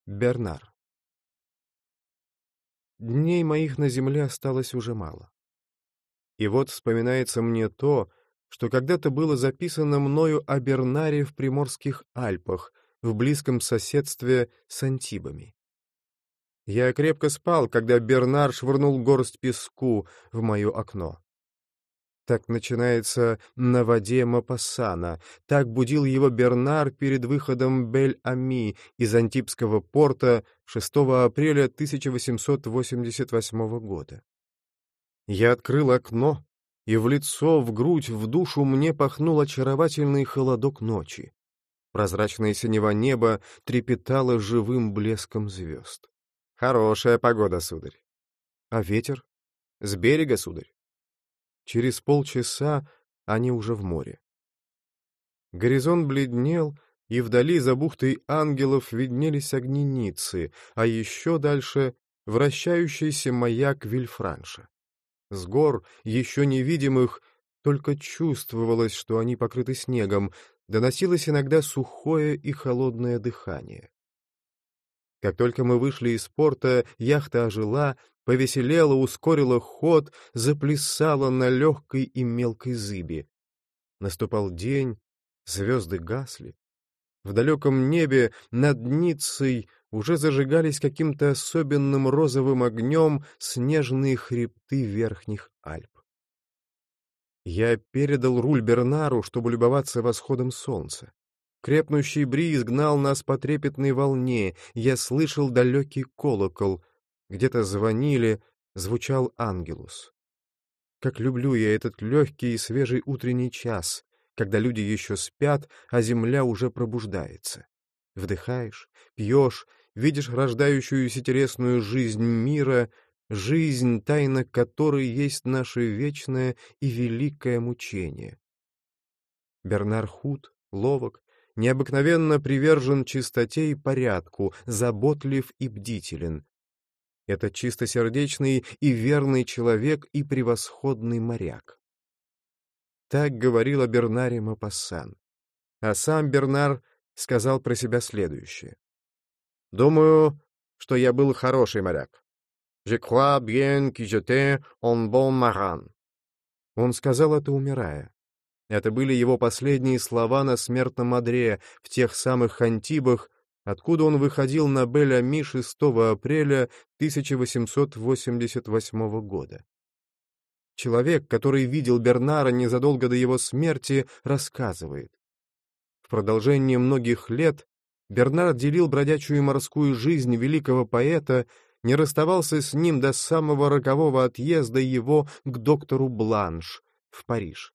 Бернар. Дней моих на земле осталось уже мало. И вот вспоминается мне то, что когда-то было записано мною о Бернаре в Приморских Альпах, в близком соседстве с Антибами. Я крепко спал, когда Бернар швырнул горсть песку в мое окно. Так начинается «На воде Мопассана». Так будил его Бернар перед выходом Бель-Ами из Антибского порта 6 апреля 1888 года. Я открыл окно, и в лицо, в грудь, в душу мне пахнул очаровательный холодок ночи. Прозрачное синева неба трепетало живым блеском звезд. Хорошая погода, сударь. А ветер? С берега, сударь. Через полчаса они уже в море. Горизонт бледнел, и вдали за бухтой ангелов виднелись огни Ниццы, а еще дальше — вращающийся маяк Вильфранша. С гор, еще невидимых, только чувствовалось, что они покрыты снегом, доносилось иногда сухое и холодное дыхание. Как только мы вышли из порта, яхта ожила, повеселела, ускорила ход, заплясала на легкой и мелкой зыби. Наступал день, звезды гасли. В далеком небе над Ниццей уже зажигались каким-то особенным розовым огнем снежные хребты верхних Альп. Я передал руль Бернару, чтобы любоваться восходом солнца. Крепнущий бриз гнал нас по трепетной волне, я слышал далекий колокол. Где-то звонили, звучал ангелус. Как люблю я этот легкий и свежий утренний час, когда люди еще спят, а земля уже пробуждается. Вдыхаешь, пьешь, видишь рождающуюся телесную жизнь мира, жизнь, тайна которой есть наше вечное и великое мучение. Бернар худ, ловок, необыкновенно привержен чистоте и порядку, заботлив и бдителен. Это чистосердечный и верный человек и превосходный моряк. Так говорил о Бернаре Мопассан. А сам Бернар сказал про себя следующее. «Думаю, что я был хороший моряк. Je crois bien que j'étais un bon marin». Он сказал это, умирая. Это были его последние слова на смертном одре в тех самых Антибах, откуда он выходил на Бель-Ами 6 апреля 1888 года. Человек, который видел Бернара незадолго до его смерти, рассказывает. В продолжении многих лет Бернар делил бродячую морскую жизнь великого поэта, не расставался с ним до самого рокового отъезда его к доктору Бланш в Париж.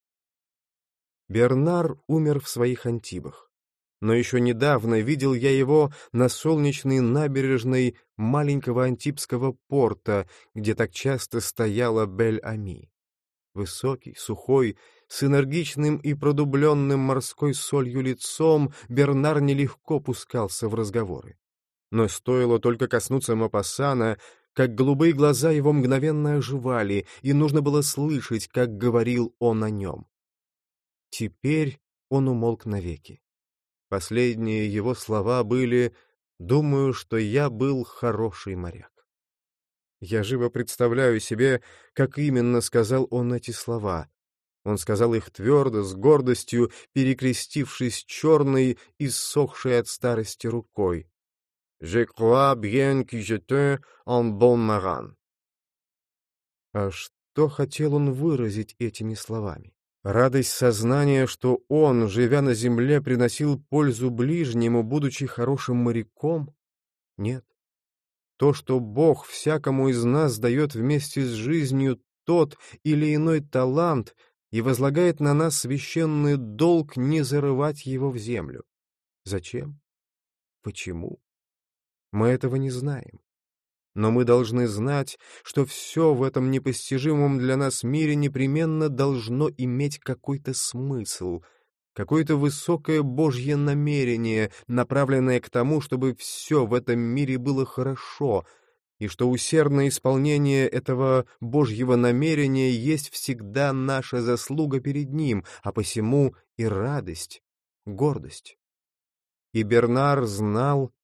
Бернар умер в своих Антибах, но еще недавно видел я его на солнечной набережной маленького антибского порта, где так часто стояла Бель-Ами. Высокий, сухой, с энергичным и продубленным морской солью лицом Бернар нелегко пускался в разговоры. Но стоило только коснуться Мопассана, как голубые глаза его мгновенно оживали, и нужно было слышать, как говорил он о нем. Теперь он умолк навеки. Последние его слова были «Думаю, что я был хороший моряк». Я живо представляю себе, как именно сказал он эти слова. Он сказал их твердо, с гордостью, перекрестившись черной, иссохшей от старости рукой. «Je crois bien que j'étais un bon marin». А что хотел он выразить этими словами? Радость сознания, что он, живя на земле, приносил пользу ближнему, будучи хорошим моряком? Нет. То, что Бог всякому из нас дает вместе с жизнью тот или иной талант и возлагает на нас священный долг не зарывать его в землю. Зачем? Почему? Мы этого не знаем. Но мы должны знать, что все в этом непостижимом для нас мире непременно должно иметь какой-то смысл, какое-то высокое Божье намерение, направленное к тому, чтобы все в этом мире было хорошо, и что усердное исполнение этого Божьего намерения есть всегда наша заслуга перед Ним, а посему и радость, гордость. И Бернар знал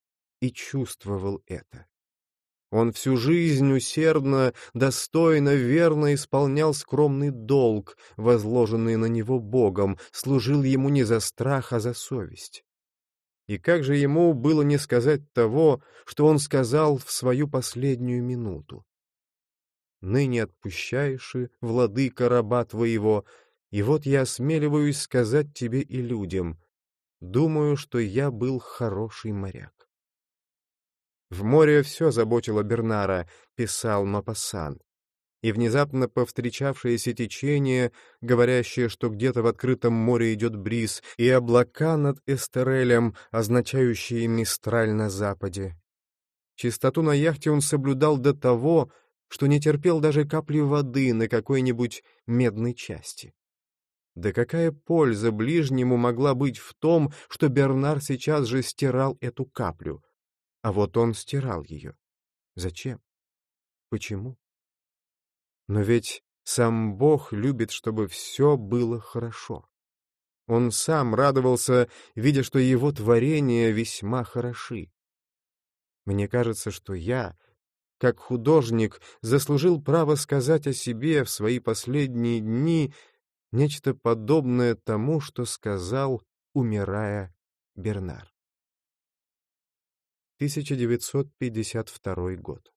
и чувствовал это. Он всю жизнь усердно, достойно, верно исполнял скромный долг, возложенный на него Богом, служил ему не за страх, а за совесть. И как же ему было не сказать того, что он сказал в свою последнюю минуту? «Ныне отпущаешь, владыка, раба твоего, и вот я осмеливаюсь сказать тебе и людям, думаю, что я был хороший моряк». «В море все заботило Бернара», — писал Мопассан, и внезапно повстречавшееся течение, говорящее, что где-то в открытом море идет бриз, и облака над Эстерелем, означающие мистраль на западе. Чистоту на яхте он соблюдал до того, что не терпел даже капли воды на какой-нибудь медной части. Да какая польза ближнему могла быть в том, что Бернар сейчас же стирал эту каплю? А вот он стирал ее. Зачем? Почему? Но ведь сам Бог любит, чтобы все было хорошо. Он сам радовался, видя, что его творения весьма хороши. Мне кажется, что я, как художник, заслужил право сказать о себе в свои последние дни нечто подобное тому, что сказал, умирая, Бернар. 1952 год.